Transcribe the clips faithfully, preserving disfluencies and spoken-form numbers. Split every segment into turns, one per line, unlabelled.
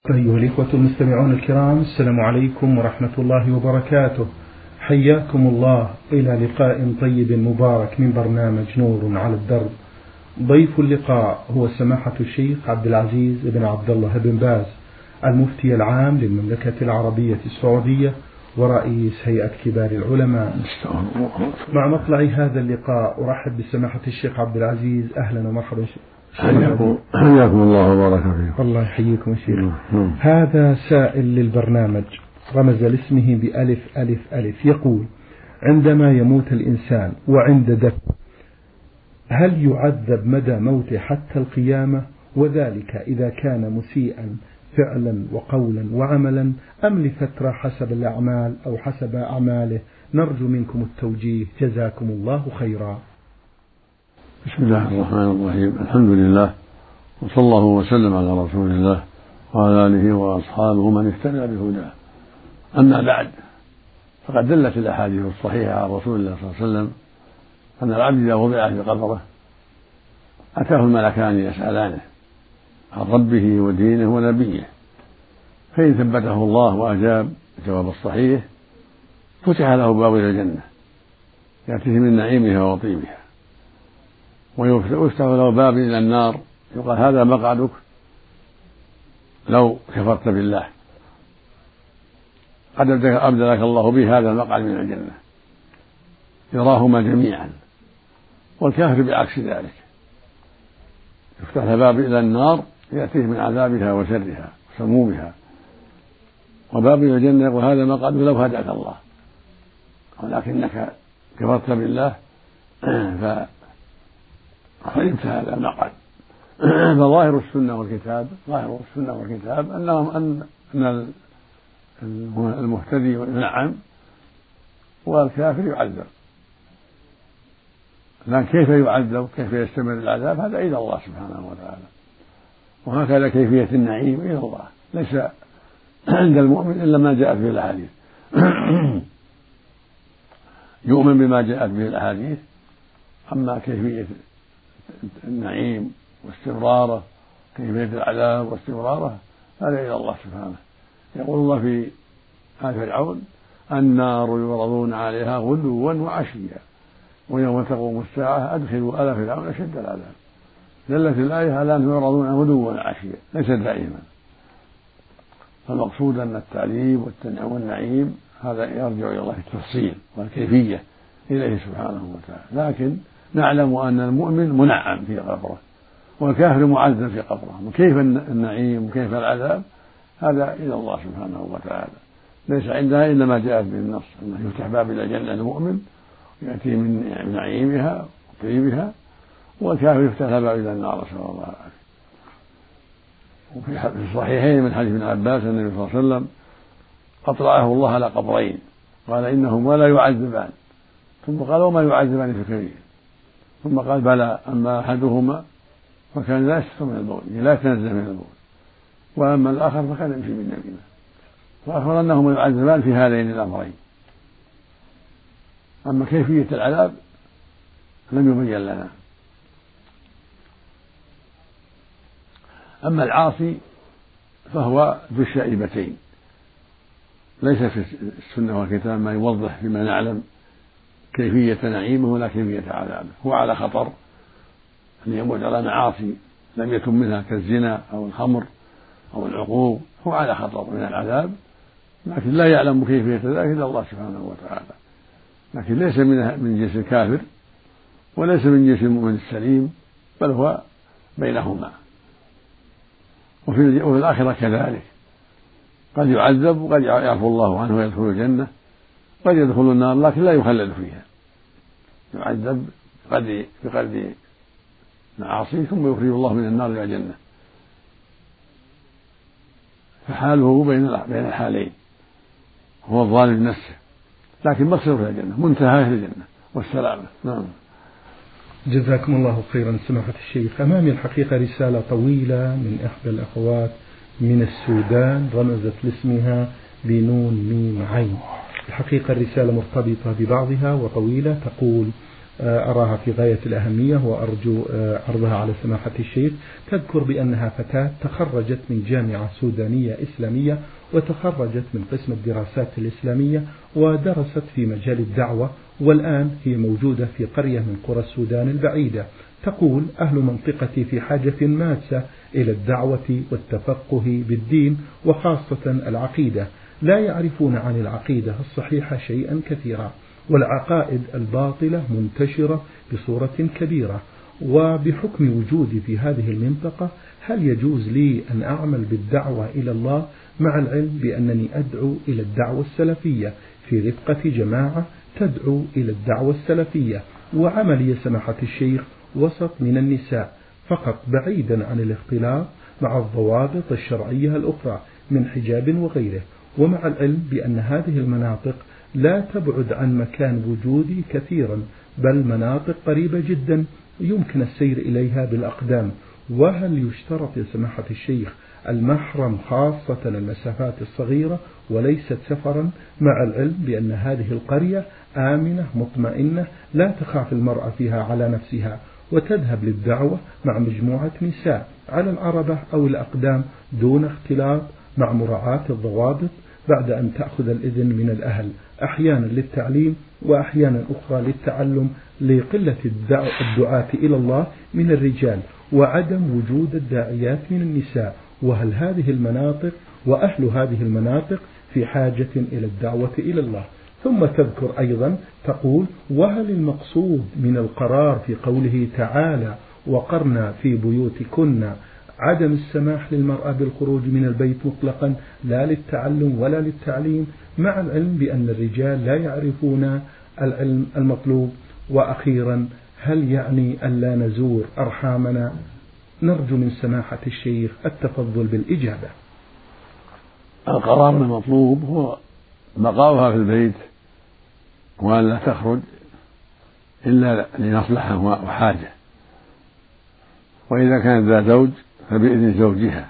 أيها الإخوة المستمعون الكرام، السلام عليكم ورحمة الله وبركاته. حياكم الله إلى لقاء طيب مبارك من برنامج نور على الدرب. ضيف اللقاء هو سماحة الشيخ عبد العزيز بن عبد الله بن باز، المفتي العام للمملكة العربية السعودية ورئيس هيئة كبار العلماء. مع مطلع هذا اللقاء أرحب بسماحة الشيخ عبد العزيز. أهلا ومرحبا.
حياكم حياكم الله وبارك فيكم.
الله يحييكم شيخ. هذا سائل للبرنامج رمز لاسمه بألف ألف ألف، يقول: عندما يموت الإنسان وعند دفن هل يعذب مدى موته حتى القيامة؟ وذلك إذا كان مسيئا فعلا وقولا وعملا، أم لفترة حسب الأعمال أو حسب أعماله؟ نرجو منكم التوجيه، جزاكم الله خيرا.
بسم الله الرحمن الرحيم. الحمد لله، وصلى الله وسلم على رسول الله وعلى آله وأصحابه من اهتدى بهداه. أما بعد، فقد دلت الأحاديث الصحيحة عن رسول الله صلى الله عليه وسلم أن العبد إذا وضع في قبره أتاه الملكان يسألانه عن ربه ودينه ونبيه، فإن ثبته الله وأجاب الجواب الصحيح فتح له باب إلى الجنة يأتيه من نعيمها وطيبها، ويفتح له باب إلى النار يقال هذا مقعدك لو كفرت بالله، قد أبدلك الله به هذا المقعد من الجنة، يراهما جميعا. والكافر بعكس ذلك، يفتح له باب إلى النار يأتيه من عذابها وشرها وسمومها، وباب إلى الجنة يقول هذا مقعدك لو هداك الله، ولكنك كفرت بالله ف فإنت هذا المقعد. فظاهر السنة والكتاب ظاهر السنة والكتاب أنهم أن أن المهتدي ينعم والكافر يعذب، لكن كيف يعذب كيف يستمر العذاب هذا إلى الله سبحانه وتعالى، وهكذا كيفية النعيم إلى الله، ليس عند المؤمن إلا ما جاءت به الأحاديث. يؤمن بما جاءت به الأحاديث، أما كيفية النعيم واستمراره كيفية العذاب واستمراره هذا إلى الله سبحانه. يقول الله في آل فرعون: النار يعرضون عليها غدوا وعشيا ويوم تقوم الساعة أدخلوا آل فرعون أشد العذاب. دلت الآية على أنهم يعرضون غدوا وعشيا، ليس دائما. فالمقصود أن التعذيب والنعيم هذا يرجع إلى الله في التفصيل والكيفية إليه سبحانه وتعالى، لكن نعلم أن المؤمن منعم في قبره والكافر معذب في قبره، وكيف النعيم وكيف العذاب هذا إلى الله سبحانه وتعالى، ليس عندها إلا ما جاءت به النص أنه يفتح باب إلى الجنة المؤمن يأتي من نعيمها وطيبها، والكافر يفتح له باب إلى النار نسأل الله العافية. وفي الصحيحين من حديث ابن عباس أن النبي صلى الله عليه وسلم أطلعه الله على قبرين قال إنهما لا يعذبان، ثم قال وما يعذبان في الكبير، ثم قال بلى أما أحدهما فكان لا يستر من البول لا يتنزه من البول، وأما الآخر فكان يمشي بالنميمة، فأخبر أنهما يعذبان في هذين الأمرين. أما كيفية العذاب لم يبين لنا. أما العاصي فهو ذو الشائبتين، ليس في السنة والكتاب ما يوضح فيما نعلم كيفية نعيمه ولا كيفية عذابه. هو على خطر أن يموت على معاصي لم يتم منها كالزنا أو الخمر أو العقوق، هو على خطر من العذاب، لكن لا يعلم كيفية ذلك إلا الله سبحانه وتعالى. لكن ليس من جنس الكافر وليس من جنس المؤمن السليم، بل هو بينهما. وفي الآخرة كذلك، قد يعذب وقد يعفو الله عنه ويدخل الجنة، قد يدخل النار لكن لا يخلد فيها، يعذب بقدر معاصيه ثم يخرج الله من النار إلى الجنة، فحاله بين بين الحالين، هو الظالم لنفسه لكن مصيره إلى الجنة، منتهاه إلى الجنة والسلامة. نعم.
جزاكم الله خيرا سماحة الشيخ. أمامي الحقيقة رسالة طويلة من إحدى الأخوات من السودان رمزت لاسمها بنون ميم عين. الحقيقة الرسالة مرتبطة ببعضها وطويلة، تقول: أراها في غاية الأهمية وأرجو عرضها على سماحة الشيخ. تذكر بأنها فتاة تخرجت من جامعة سودانية إسلامية وتخرجت من قسم الدراسات الإسلامية ودرست في مجال الدعوة، والآن هي موجودة في قرية من قرى السودان البعيدة. تقول: أهل منطقتي في حاجة ماسة إلى الدعوة والتفقه بالدين وخاصة العقيدة، لا يعرفون عن العقيدة الصحيحة شيئا كثيرا، والعقائد الباطلة منتشرة بصورة كبيرة. وبحكم وجودي في هذه المنطقة هل يجوز لي أن أعمل بالدعوة إلى الله، مع العلم بأنني أدعو إلى الدعوة السلفية في رفقة جماعة تدعو إلى الدعوة السلفية، وعملي سماحة الشيخ وسط من النساء فقط بعيدا عن الاختلاط مع الضوابط الشرعية الأخرى من حجاب وغيره، ومع العلم بأن هذه المناطق لا تبعد عن مكان وجودي كثيرا، بل مناطق قريبة جدا يمكن السير إليها بالأقدام. وهل يشترط يا سماحة الشيخ المحرم خاصة المسافات الصغيرة وليست سفرا، مع العلم بأن هذه القرية آمنة مطمئنة لا تخاف المرأة فيها على نفسها، وتذهب للدعوة مع مجموعة نساء على العربة أو الأقدام دون اختلاط، مع مراعاة الضوابط بعد أن تأخذ الإذن من الأهل، أحيانا للتعليم وأحيانا أخرى للتعلم، لقلة الدعاة إلى الله من الرجال وعدم وجود الداعيات من النساء. وهل هذه المناطق وأهل هذه المناطق في حاجة إلى الدعوة إلى الله؟ ثم تذكر أيضا تقول: وهل المقصود من القرار في قوله تعالى: وقرنا في بيوتكن، عدم السماح للمرأة بالخروج من البيت مطلقا لا للتعلم ولا للتعليم، مع العلم بأن الرجال لا يعرفون العلم المطلوب؟ وأخيرا، هل يعني ألا نزور أرحامنا؟ نرجو من سماحة الشيخ التفضل بالإجابة.
القرار المطلوب هو بقاؤها في البيت وأن لا تخرج إلا لمصلحة وحاجة، وإذا كانت ذا زوج فبإذن زوجها،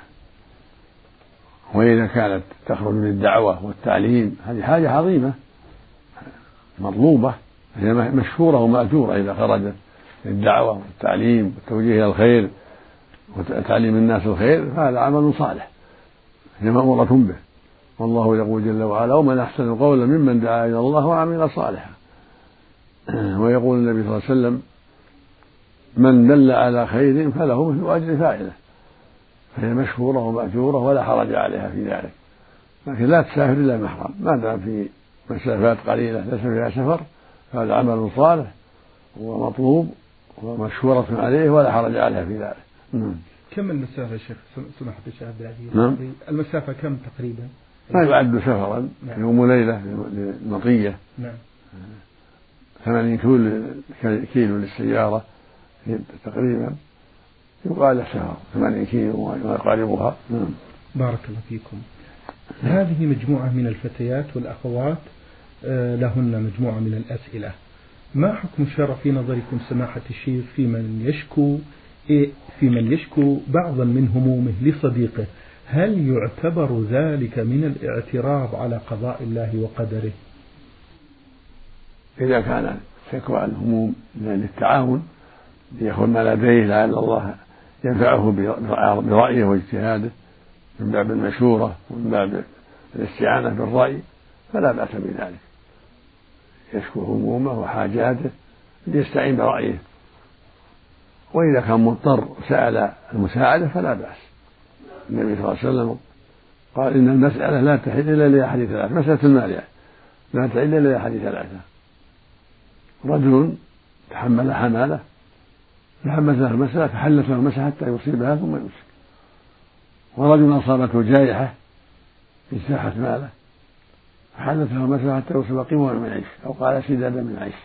وإذا كانت تخرج للدعوة والتعليم هذه حاجة عظيمة مطلوبة، هي مشهورة ومأجورة إذا خرجت للدعوة والتعليم والتوجيه إلى الخير وتعليم الناس الخير، فهذا عمل صالح هي مأمورة به. والله يقول جل وعلا: ومن أحسن قولا ممن دعا إلى الله وعمل صالحا. ويقول النبي صلى الله عليه وسلم: من دل على خير فله مثل أجر فاعله، فهي مشهورة ومأجورة ولا حرج عليها في ذلك، لكن لا تسافر إلا محرم، ما دام في مسافات قليلة ليس فيها سفر فهذا عمل صالح ومطلوب ومشهورة عليه ولا حرج عليها في ذلك. نعم.
كم المسافة شيخ سمحت الشيخ عبد العزيز؟
نعم.
المسافة كم تقريبا؟
ما يعد سفرا. نعم. يوم وليلة للمطية.
نعم.
ثمانين كيلو للسيارة تقريبا يقال له سفر، ثمانين كيلو ويقاربها. نعم.
بارك الله فيكم. هذه مجموعة من الفتيات والأخوات لهن مجموعة من الأسئلة. ما حكم الشرع في نظركم سماحة الشيخ في من يشكو في من يشكو بعضا من همومه لصديقه؟ هل يعتبر ذلك من الاعتراض على قضاء الله وقدره؟
إذا كان شكوى الهموم للتعاون ليأخذ ما لديه لعل الله ينفعه برأيه واجتهاده من باب المشورة ومن باب الاستعانة بالرأي فلا بأس بذلك، يشكو همومه وحاجاته ليستعين برأيه، وإذا كان مضطر سأل المساعدة فلا بأس. النبي صلى الله عليه وسلم قال: إن المسألة لا تحل إلا لأحد ثلاثة، مسألة المال لا تحل إلا لأحد ثلاثة: رجل تحمل حمالة فحملت له المسألة فحلت له المسألة حتى يصيبها ثم يمسك، ورجل أصابته جائحة اجتاحت ماله فحلت له المسألة حتى يصيب قوما من عيش أو قال سدادا من عيش،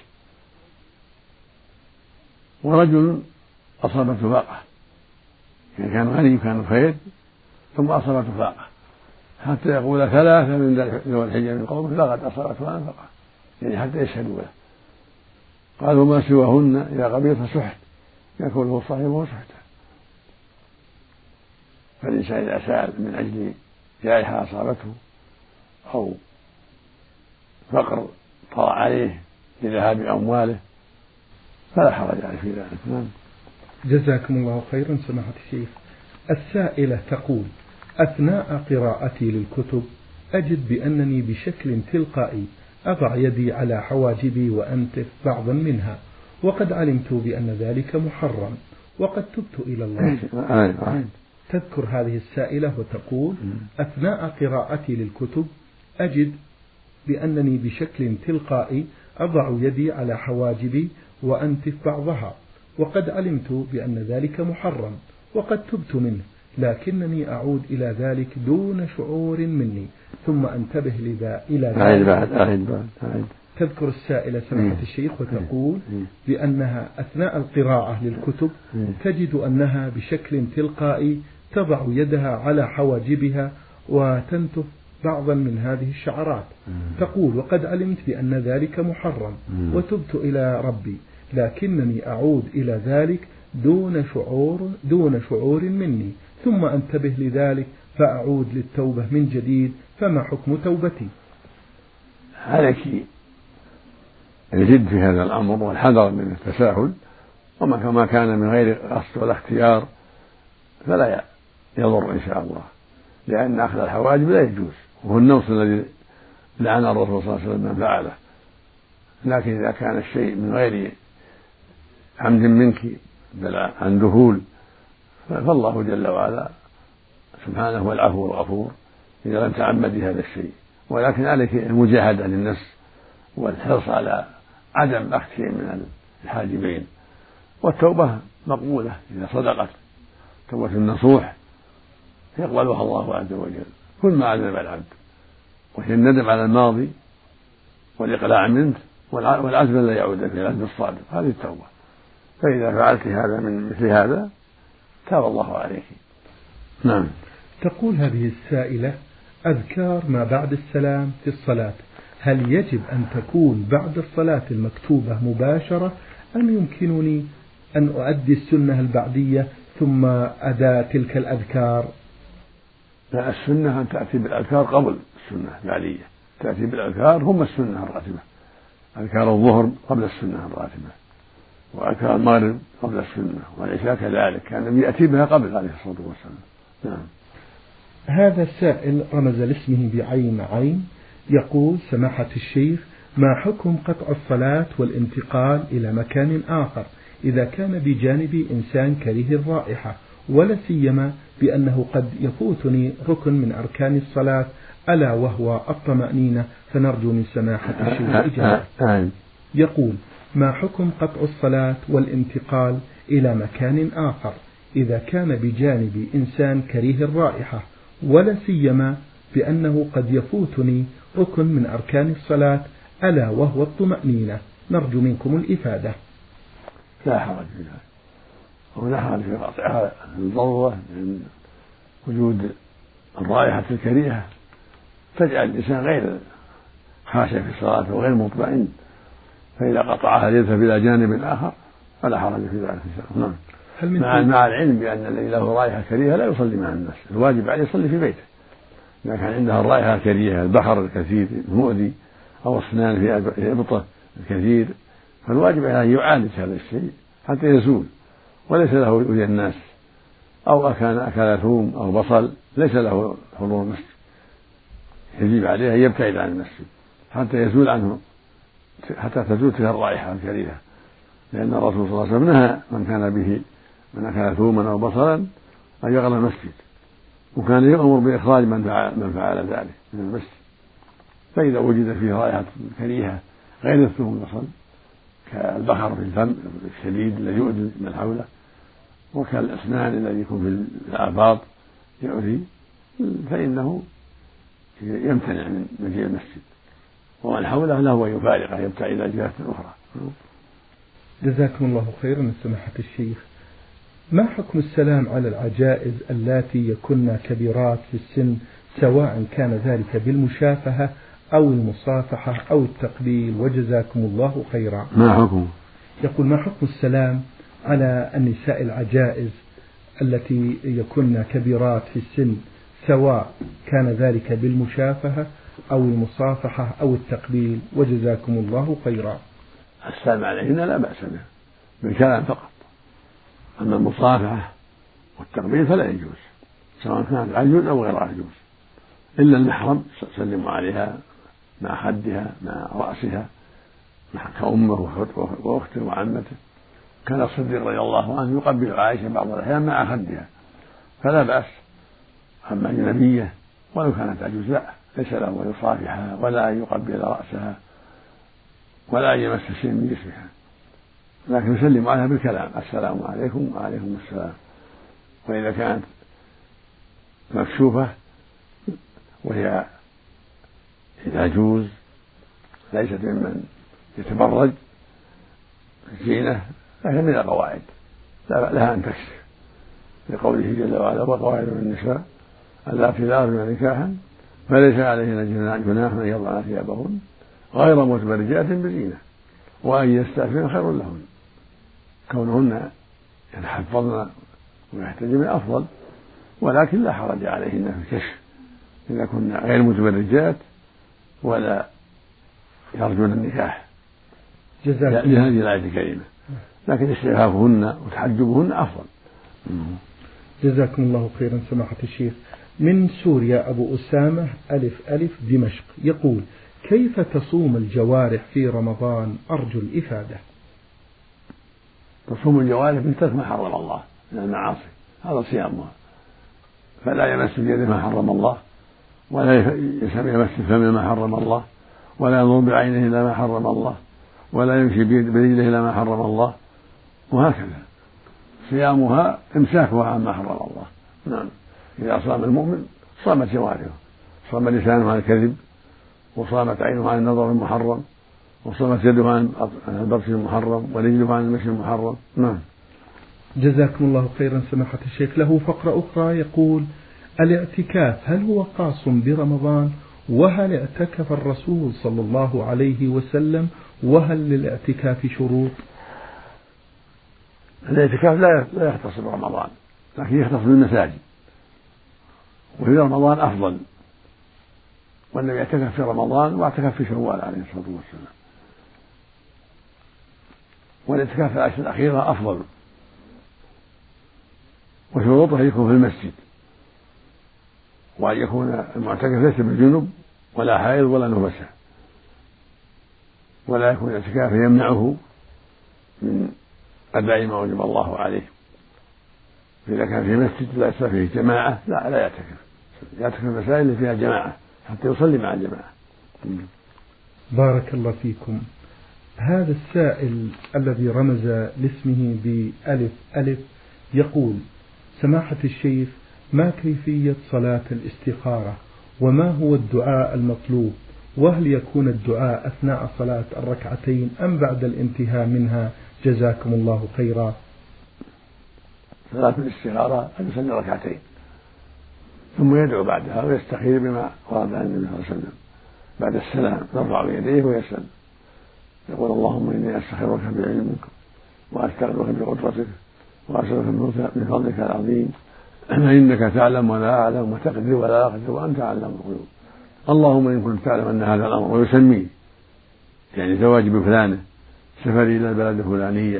ورجل أصابته فاقة، يعني كان غني كان خير ثم أصابته فاقة حتى يقول ثلاثة من ذوي الحجة من قومه لقد أصابته فاقة، يعني حتى يشهدوا له. قالوا: ما سواهن إذا قبل فسحت يأكله صاحبه سحتا. فالإنسان إذا سأل من أجل جائحة أصابته أو فقر طرأ عليه لذهاب أمواله فلا حرج عليه في ذلك. نعم.
جزاكم الله خيرا سماحة الشيخ. السائلة تقول: أثناء قراءتي للكتب أجد بأنني بشكل تلقائي أضع يدي على حواجبي وأنتف بعضا منها، وقد علمت بأن ذلك محرم وقد تبت إلى الله. تذكر هذه السائلة وتقول: أثناء قراءتي للكتب أجد بأنني بشكل تلقائي أضع يدي على حواجبي وأنتف بعضها، وقد علمت بأن ذلك محرم وقد تبت منه، لكنني أعود إلى ذلك دون شعور مني ثم أنتبه لذا إلى ذلك. تذكر السائلة سماحة الشيخ وتقول بأنها أثناء القراءة للكتب تجد أنها بشكل تلقائي تضع يدها على حواجبها وتنتف بعضا من هذه الشعرات. تقول: وقد علمت بأن ذلك محرم وتبت إلى ربي، لكنني أعود إلى ذلك دون شعور دون شعور مني ثم أنتبه لذلك فأعود للتوبة من جديد، فما حكم توبتي؟
عليك الجد في هذا الأمر والحذر من التساهل، وما كان من غير قصد ولا اختيار فلا يضر إن شاء الله، لأن أخذ الحواجب لا يجوز، وهو النوص الذي لعن الرسول صلى الله عليه وسلم من فعله. لكن إذا كان الشيء من غير عمد منك بل عن ذهول فالله جل وعلا سبحانه هو العفو الغفور إذا لم تعمدي هذا الشيء، ولكن عليك المجاهدة للنفس والحرص على عدم أخذ شيء من الحاجبين. والتوبة مقبولة إذا صدقت، توبة النصوح يقبلها الله عز وجل كل ما عذب العبد، وهي الندم على الماضي والإقلاع منه والعزم لا يعود في العزم الصادق، هذه التوبة. فإذا فعلت هذا من مثل هذا تاب الله عليك. نعم.
تقول هذه السائلة: أذكار ما بعد السلام في الصلاة، هل يجب أن تكون بعد الصلاة المكتوبة مباشرة أم يمكنني أن أؤدي السنة البعدية ثم أداء تلك الأذكار؟
لا، السنة أن تأتي بالأذكار قبل السنة البعدية، تأتي بالأذكار هم السنة الراتبة، أذكار الظهر قبل السنة الراتبة، وأذكار المغرب قبل السنة، والعشاء كذلك، كان النبي يأتي بها قبل عليه الصلاة والسلام. نعم.
هذا السائل رمز لاسمه بعين عين، يقول: سماحة الشيخ، ما حكم قطع الصلاة والانتقال إلى مكان آخر إذا كان بجانبي إنسان كريه الرائحة، ولا سيما بأنه قد يفوتني ركن من أركان الصلاة ألا وهو الطمأنينة، فنرجو من سماحة الشيخ إجابة. يقول: ما حكم قطع الصلاة والانتقال إلى مكان آخر إذا كان بجانبي إنسان كريه الرائحة، ولا سيما بأنه قد يفوتني ركن من أركان الصلاة ألا وهو الطمأنينة، نرجو منكم الإفادة.
لا حرج في ذلك، ولا حرج في قطعها الضرورة، من وجود الرائحة الكريهة تجعل الإنسان غير خاشع في الصلاة وغير مطمئن، فإذا قطعها ليذهب إلى جانب آخر فلا حرج في ذلك إن شاء الله. مع مع العلم بأن الذي له رائحة كريهة لا يصلي مع الناس، الواجب عليه يصلي في بيته. إذا كان عندها الرائحة الكريهة، البخر الكثير المؤذي أو الأسنان في إبطة الكثير، فالواجب عليه أن يعالج هذا الشيء حتى يزول، وليس له يؤذي الناس، أو أكل أكل ثوم أو بصل ليس له حضور المسجد، يجب عليه أن يبتعد عن المسجد حتى يزول عنه، حتى تزول تلك الرائحة الكريهة، لأن الرسول صلى الله عليه وسلم نهى من كان به من أكل ثوما أو بصلا أن يغل المسجد، وكان يأمر بإخراج من فعل, من فعل ذلك من المسجد. فإذا وجد فيه رائحة كريهة غير الثوم والبصل كالبخر في الفم الشديد الذي يؤذي من حوله، وكالأسنان الذي يكون في الآفاض يؤذي، فإنه يمتنع من مجيء المسجد، ومن حوله له يفارقه يبتعد إلى جهة أخرى.
جزاكم الله خيرا سماحة الشيخ. ما حكم السلام على العجائز اللاتي يكن كبيرات في السن، سواء كان ذلك بالمشافهة أو المصافحة أو التقبيل، وجزاكم الله خيرا؟
ما حكم؟
يقول: ما حكم السلام على النساء العجائز التي يكن كبيرات في السن، سواء كان ذلك بالمشافهة أو المصافحة أو التقبيل، وجزاكم الله خيرا؟
السلام عليهن لا بأس به، بالكلام فقط. أما المصافحة والتقبيل فلا يجوز، سواء كانت عجوز أو غير عجوز، إلا المحرم سلموا عليها مع خدها مع رأسها كأمه وأخته وعمته. كان الصديق رضي الله عنه يقبل عائشة بعض الأحيان مع خدها فلا بأس. أما أجنبية ولو كانت عجوز لا، ليس له أن يصافحها ولا أن يقبل رأسها ولا أن يمس شيء من جسمها، لكن يسلم عليها بالكلام السلام عليكم وعليكم السلام. وإذا كانت مكشوفة وهي عجوز ليست ممن يتبرج زينة فهي من القواعد لها أن تكشف، لقوله جل وعلا وقواعد النساء اللاتي لا يرجون نكاحا فليس عليهن جناح أن يضعن ثيابهن غير متبرجات بزينة وأن يستعففن خير لهن. كونهن يتحفظن ويحتجبن أفضل، ولكن لا حرج عليهن في الكشف إذا كن غير متبرجات ولا يرجون النكاح لهذه الآية الكريمة، لكن استعفافهن وتحجبهن أفضل.
جزاكم الله خيرا سماحة الشيخ. من سوريا أبو أسامة ألف ألف دمشق يقول: كيف تصوم الجوارح في رمضان؟ أرجو الإفادة.
تصوم الجوارح من ترك ما حرم الله من المعاصي، هذا صيامها، فلا يمس بيده ما حرم الله، ولا يمس بفمه ما حرم الله، ولا ينظر بعينه إلى ما حرم الله، ولا يمشي برجله إلى ما حرم الله، وهكذا صيامها إمساكها عما حرم الله. نعم، إذا صام المؤمن صامت جوارحه، صام لسانه عن الكذب، وصامت عينه عن النظر المحرم، وصامت يده عن البطش المحرم، ورجله عن المشي المحرم. نعم.
جزاكم الله خيرا سماحة الشيخ. له فقرة أخرى يقول: الاعتكاف هل هو خاص برمضان؟ وهل اعتكف الرسول صلى الله عليه وسلم؟ وهل للاعتكاف شروط؟
الاعتكاف لا يختص برمضان، لكن يختص بالمساجد، وفي رمضان أفضل، والنبي اعتكف في رمضان واعتكف في شوال عليه الصلاة والسلام. والاعتكاف في العشر الأخيرة أفضل، وشروطه يكون في المسجد، وأن يكون المعتكف ليس بالجنب ولا حائض ولا نفسة، ولا يكون الاعتكاف يمنعه من أداء ما وجب الله عليه. إذا كان في مسجد لا يصلي فيه جماعة لا لا يعتكف، يعتكف في المساجد اللي فيها جماعة حتى يصلي مع الجماعة.
بارك الله فيكم. هذا السائل الذي رمز لاسمه بألف ألف يقول: سماحة الشيخ، ما كيفية صلاة الاستخارة؟ وما هو الدعاء المطلوب؟ وهل يكون الدعاء أثناء صلاة الركعتين أم بعد الانتهاء منها؟ جزاكم الله خيرا.
صلاة الاستخارة أن يصلي ركعتين ثم يدعو بعدها ويستخير بما ورد عن النبي صلى الله عليه وسلم. بعد السلام يرفع يديه ويسأل، يقول: اللهم إني أستخيرك بعلمك وأستغفرك بقدرتك وأسألك من فضلك العظيم فإنك تعلم ولا أعلم وتقدر ولا أقدر وأنت أعلم الغيوب. اللهم إن كنت تعلم أن هذا الأمر، ويسميه يعني زواجي بفلانة، سفري إلى البلد الفلانية،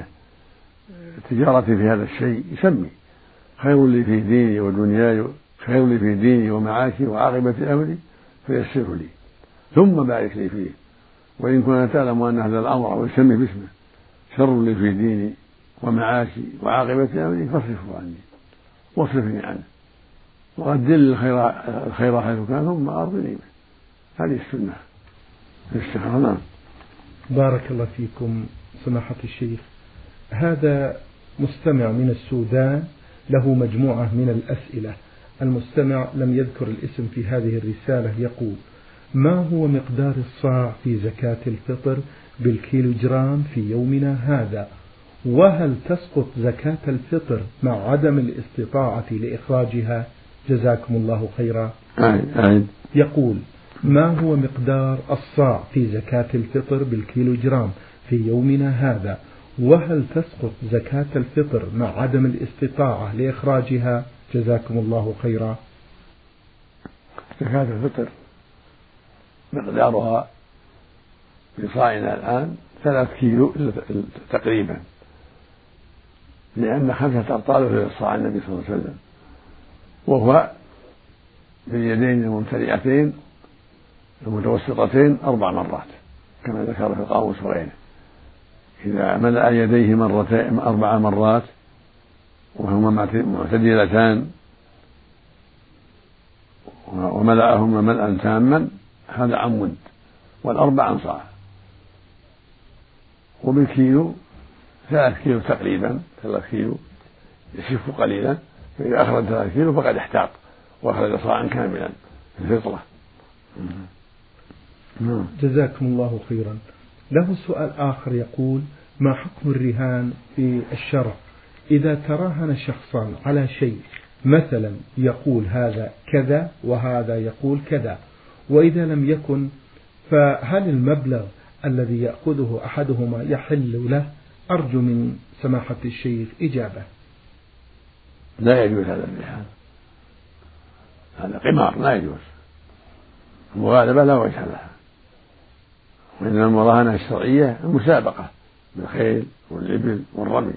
تجارتي في هذا الشيء، يسمي خير لي في ديني ودنياي، خير لي في ديني ومعاشي وعاقبة أمري فيسره لي ثم بارك لي فيه. وإن كنت تعلم أن هذا الأمر، ويسمي باسمه، شر لي في ديني ومعاشي وعاقبة أمري فاصرفه عني واصرفني عنه وقدر لي الخير الخير حيث كان ثم أرضني به. هذه السنة في الاستخارة.
بارك الله فيكم سماحة الشيخ. هذا مستمع من السودان له مجموعة من الأسئلة. المستمع لم يذكر الاسم في هذه الرسالة. يقول: ما هو مقدار الصاع في زكاة الفطر بالكيلوغرام في يومنا هذا؟ وهل تسقط زكاة الفطر مع عدم الاستطاعة لإخراجها؟ جزاكم الله خيرا. يقول: ما هو مقدار الصاع في زكاة الفطر بالكيلوغرام في يومنا هذا؟ وهل تسقط زكاة الفطر مع عدم الاستطاعة لإخراجها؟ جزاكم الله خيرا.
زكاة الفطر مقدارها في صاعنا الآن ثلاث كيلو تقريبا، لأن خمسة أبطال في إصبع النبي صلى الله عليه وسلم، وهو باليدين الممتلئتين المتوسطتين أربع مرات كما ذكر في القاموس وغيره. إذا ملأ يديه مرتين أربع مرات وهما معتدلتان وملأهما ملأ تاما هذا عمود، والأربع عن صاع، وبالكيلو ثلاث كيلو تقريبا، ثلاث كيلو يشف قليلا، فإذا أخرج ثلاث كيلو فقد احتاط وأخرج صاعا كاملا الفطرة.
جزاكم الله خيرا. له سؤال آخر يقول: ما حكم الرهان في الشرع إذا تراهن شخصان على شيء، مثلا يقول هذا كذا وهذا يقول كذا، وإذا لم يكن فهل المبلغ الذي يأخذه أحدهما يحل له؟ أرجو من سماحة الشيخ إجابة.
لا يجوز هذا الرهان، هذا قمار لا يجوز، المغالبة لا وجه لها، وإنما المراهنة الشرعية المسابقة بالخيل والإبل والرمي.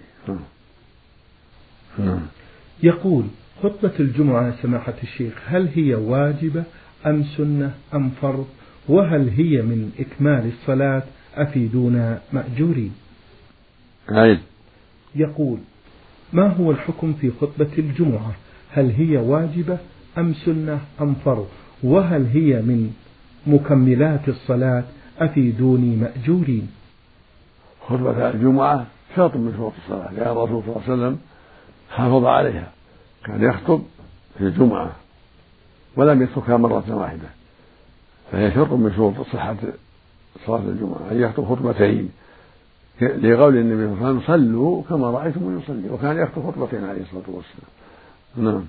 يقول: خطبة الجمعة سماحة الشيخ هل هي واجبة أم سنة أم فرض؟ وهل هي من إكمال الصلاة؟ أفيدونا مأجورين.
عيد.
يقول: ما هو الحكم في خطبة الجمعة؟ هل هي واجبة أم سنة أم فرض؟ وهل هي من مكملات الصلاة؟ أفيدوني مأجورين.
خطبة الجمعة شرط من شروط الصلاة، لأن الرسول صلى الله عليه وسلم حافظ عليها، كان يخطب في الجمعة ولم يتركها مرة واحدة، فهي شرط من شروط صحة صلاة الجمعة أن يخطب خطبتين، لقول النبي صلى الله عليه وسلم: صلوا كما رأيتم يصلي، وكان يخطب خطبتين عليه الصلاة والسلام. نعم.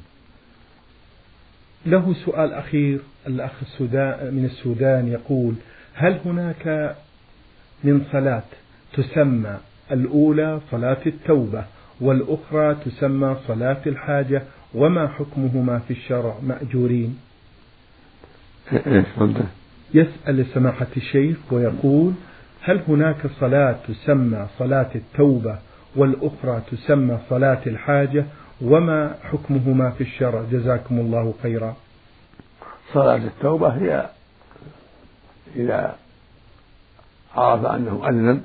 له سؤال أخير الأخ السودان من السودان يقول: هل هناك من صلاة تسمى الأولى صلاة التوبة والأخرى تسمى صلاة الحاجة، وما حكمهما في الشرع مأجورين؟ يسأل سماحة الشيخ ويقول: هل هناك صلاة تسمى صلاة التوبة والأخرى تسمى صلاة الحاجة، وما حكمهما في الشرع؟ جزاكم الله خيرا.
صلاة التوبة هي إذا عرف أنه أذنب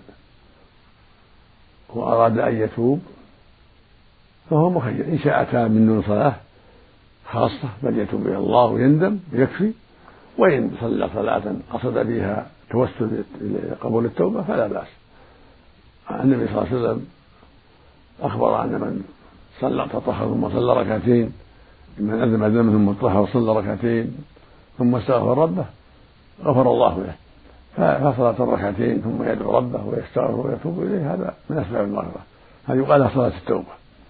وأراد أن يتوب فهو مخير، إن شاء تاب من دون صلاة خاصة بل يتوب إلى الله ويندم يكفي، وإن صلى صلاة قصد بها توسل قبول التوبة فلا بأس. النبي صلى الله عليه وسلم أخبر أن من صلى تطهر ثم صلى ركعتين، من أذنب ذنبا ثم تطهر وصلى ركعتين ثم استغفر ربه غفر الله له، فصلاة الركعتين ثم يدعو ربه ويستغفر ويتوب إليه هذا من أسباب المغفرة، هذه يقال صلاة التوبة.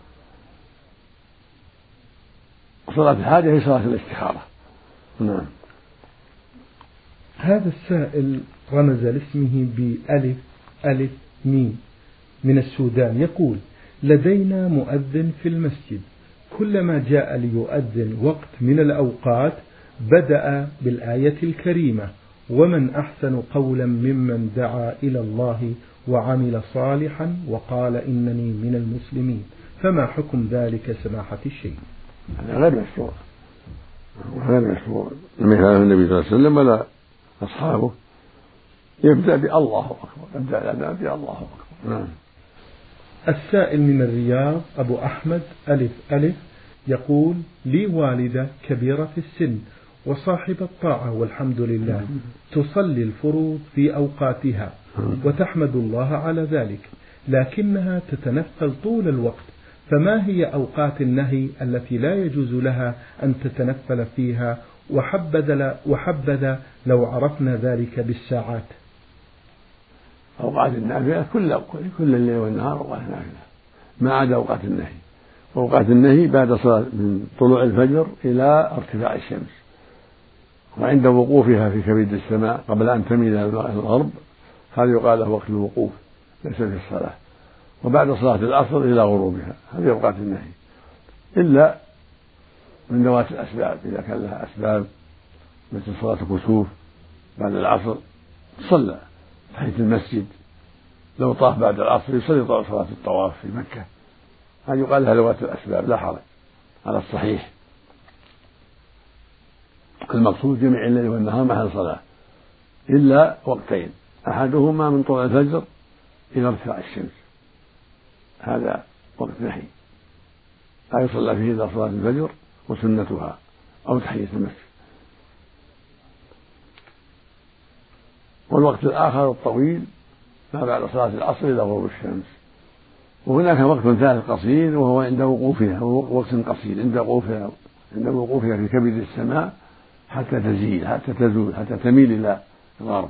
صلاة الحاجة هي صلاة الاستخارة. نعم.
هذا السائل رمز لاسمه بألف ألف ميم من السودان يقول: لدينا مؤذن في المسجد، كلما جاء ليؤذن وقت من الأوقات بدأ بالآية الكريمة: ومن أحسن قولا ممن دعا إلى الله وعمل صالحا وقال إنني من المسلمين، فما حكم ذلك سماحة الشيخ؟
هذا غير مشروع، غير مشروع لم يفعله النبي صلى الله عليه وسلم ولا أصحابه، يبدأ بالله أكبر، يبدأ الأذان بالله أكبر. نعم.
السائل من الرياض أبو أحمد ألف ألف يقول: لي والدة كبيرة في السن وصاحبة طاعة والحمد لله، تصلي الفروض في أوقاتها وتحمد الله على ذلك، لكنها تتنفل طول الوقت، فما هي أوقات النهي التي لا يجوز لها أن تتنفل فيها؟ وحبذ وحبذ لو عرفنا ذلك بالساعات.
أوقات النافلة كل كل الليل والنهار أوقات نافلة ما عدا أوقات النهي، وأوقات النهي بعد صلاة من طلوع الفجر إلى ارتفاع الشمس، وعند وقوفها في كبد السماء قبل أن تميل إلى الغرب، هذا يقال له وقت الوقوف ليس في الصلاة، وبعد صلاة العصر إلى غروبها، هذه أوقات النهي، إلا من ذوات الأسباب إذا كان لها أسباب مثل صلاة الكسوف بعد العصر صلى تحية المسجد، لو طاف بعد العصر يصلي صلاة الطواف في مكة أن يقال لها ذوات الأسباب لا حرج على الصحيح. المقصود جميع الليل والنهار محل صلاة إلا وقتين، أحدهما من طلوع الفجر إلى ارتفاع الشمس، هذا وقت نهي لا يصلى فيه إلا صلاة الفجر وسنتها أو تحية المسجد. والوقت الآخر الطويل ما بعد صلاة العصر إلى غروب الشمس. وهناك وقت ثالث قصير وهو عند وقوفها، وقت قصير عند وقوفها عند وقوفها في كبد السماء حتى تزيل حتى تزول حتى تميل إلى الغرب.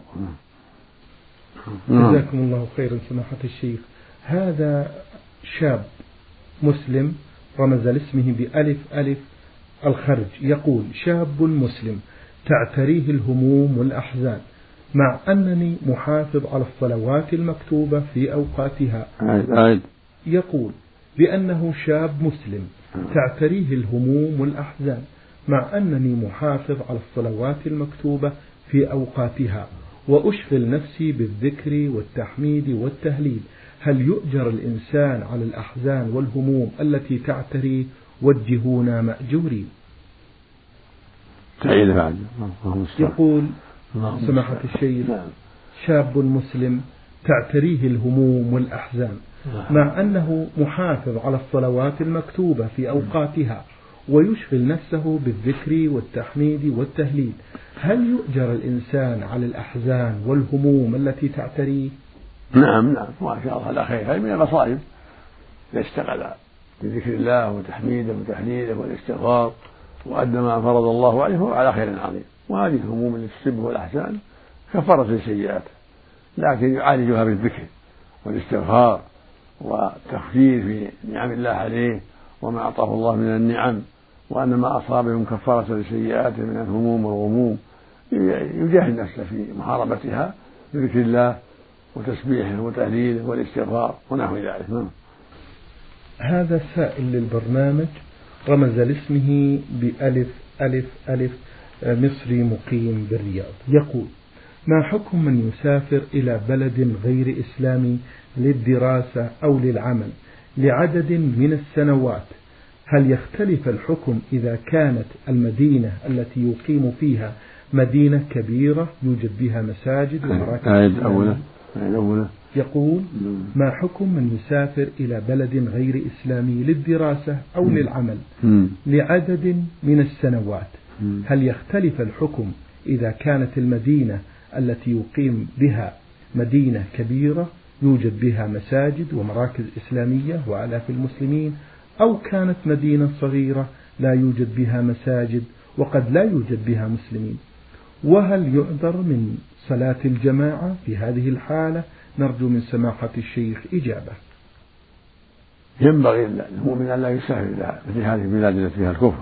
جزاكم الله خيرا سماحة الشيخ. هذا شاب مسلم رمز لاسمه بألف ألف الخرج، يقول: شاب مسلم تعتريه الهموم والأحزان مع أنني محافظ على الصلوات المكتوبة في أوقاتها. يقول بأنه شاب مسلم تعتريه الهموم والأحزان مع أنني محافظ على الصلوات المكتوبة في أوقاتها وأشغل نفسي بالذكر والتحميد والتهليل، هل يؤجر الإنسان على الأحزان والهموم التي تعتريه؟ وجهونا مأجورين. يقول سماحة الشيخ: شاب مسلم تعتريه الهموم والأحزان مع أنه محافظ على الصلوات المكتوبة في أوقاتها ويشغل نفسه بالذكر والتحميد والتهليل، هل يؤجر الإنسان على الأحزان والهموم التي تعتريه؟
نعم نعم، ما شاء الله على خير، هذه من المصائب إذا اشتغل بذكر الله وتحميده وتهليله والاستغفار وأدى ما فرض الله عليه فهو على خير عظيم. وهذه الهموم التي تصيبه والأحزان كفارة للسيئات، لكن يعالجها بالذكر والاستغفار والتخفيف في نعم الله عليه وما أعطاه الله من النعم، وأن ما أصابهم كفارة لسيئاته من الهموم والغموم، يجاهد نفسه في محاربتها بذكر الله وتسبيحه وتهليله والاستغفار ونحو ذلك.
هذا سائل للبرنامج رمز لاسمه بألف ألف ألف مصري مقيم بالرياض، يقول: ما حكم من يسافر إلى بلد غير إسلامي للدراسة أو للعمل لعدد من السنوات؟ هل يختلف الحكم إذا كانت المدينة التي يقيم فيها مدينة كبيرة يوجد بها مساجد ومراكز؟ يقول: ما حكم من يسافر إلى بلد غير إسلامي للدراسة أو للعمل لعدد من السنوات، هل يختلف الحكم إذا كانت المدينة التي يقيم بها مدينة كبيرة يوجد بها مساجد ومراكز إسلامية وآلاف المسلمين، أو كانت مدينة صغيرة لا يوجد بها مساجد وقد لا يوجد بها مسلمين؟ وهل يعذر من صلاة الجماعة في هذه الحالة؟ نرجو من سماحة الشيخ إجابة.
ينبغي للمؤمن أن لا يسافر في هذه البلاد التي فيها الكفر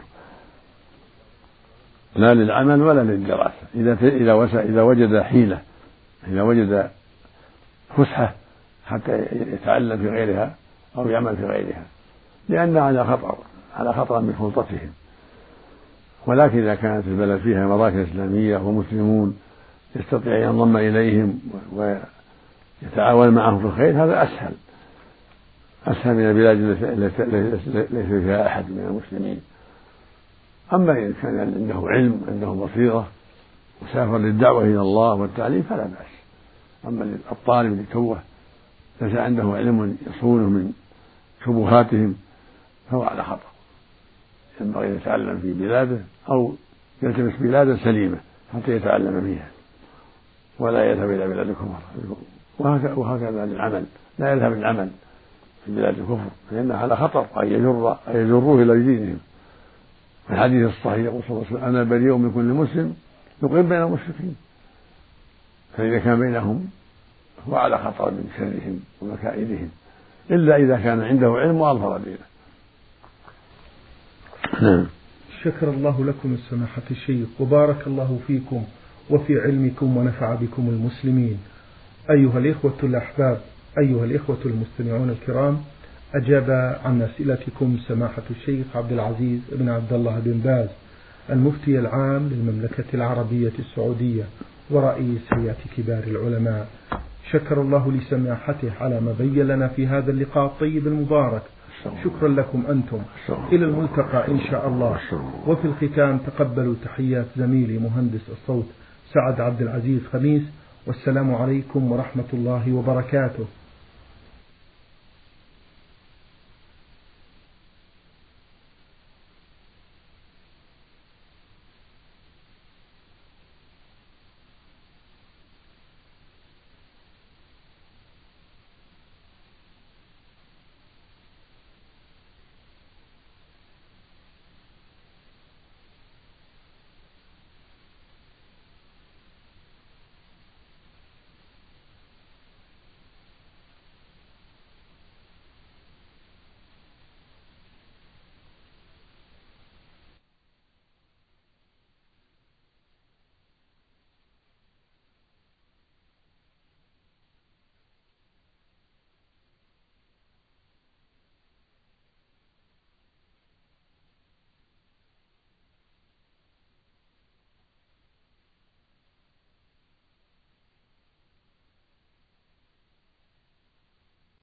لا للعمل ولا للدراسة، إذا إذا إذا وجد حيلة، إذا وجد فسحة حتى يتعلم في غيرها أو يعمل في غيرها، لأنها على خطر على خطر من خلطتهم. ولكن إذا كانت البلد فيها مراكز إسلامية ومسلمون يستطيع أن ينضم إليهم ويتعاون معهم في الخير، هذا أسهل أسهل من البلاد التي ليس فيها أحد من المسلمين. أما إن كان عنده علم عنده بصيرة وسافر للدعوة إلى الله والتعليم فلا بأس. أما الطالب اللي توه ليس عنده علم يصونه من شبهاتهم فهو على خطر، ينبغي أن يتعلم في بلاده أو يلتمس بلادا سليمة حتى يتعلم فيها ولا يذهب إلى بلاد الكفر. وهكذا للعمل، لا يذهب للعمل في بلاد الكفر لأنها على خطر أن يجر أن يجروه إلى دينهم. في الحديث الصحيح يقول صلى الله عليه وسلم: أنا بريء من كل مسلم يقيم بين المشركين. فإذا كان بينهم هو على خطر من شرهم ومكائدهم، إلا إذا كان عنده علم وأظهر دينه.
نعم. شكر الله لكم السماحة الشيخ وبارك الله فيكم وفي علمكم ونفع بكم المسلمين. أيها الإخوة الأحباب، أيها الإخوة المستمعون الكرام، أجاب عن أسئلتكم سماحة الشيخ عبد العزيز بن عبد الله بن باز المفتي العام للمملكة العربية السعودية ورئيس هيئة كبار العلماء. شكر الله لسماحته على ما بين لنا في هذا اللقاء الطيب المبارك، شكرا لكم أنتم. إلى الملتقى إن شاء الله. وفي الختام تقبلوا تحيات زميلي مهندس الصوت سعد عبد العزيز خميس، والسلام عليكم ورحمة الله وبركاته.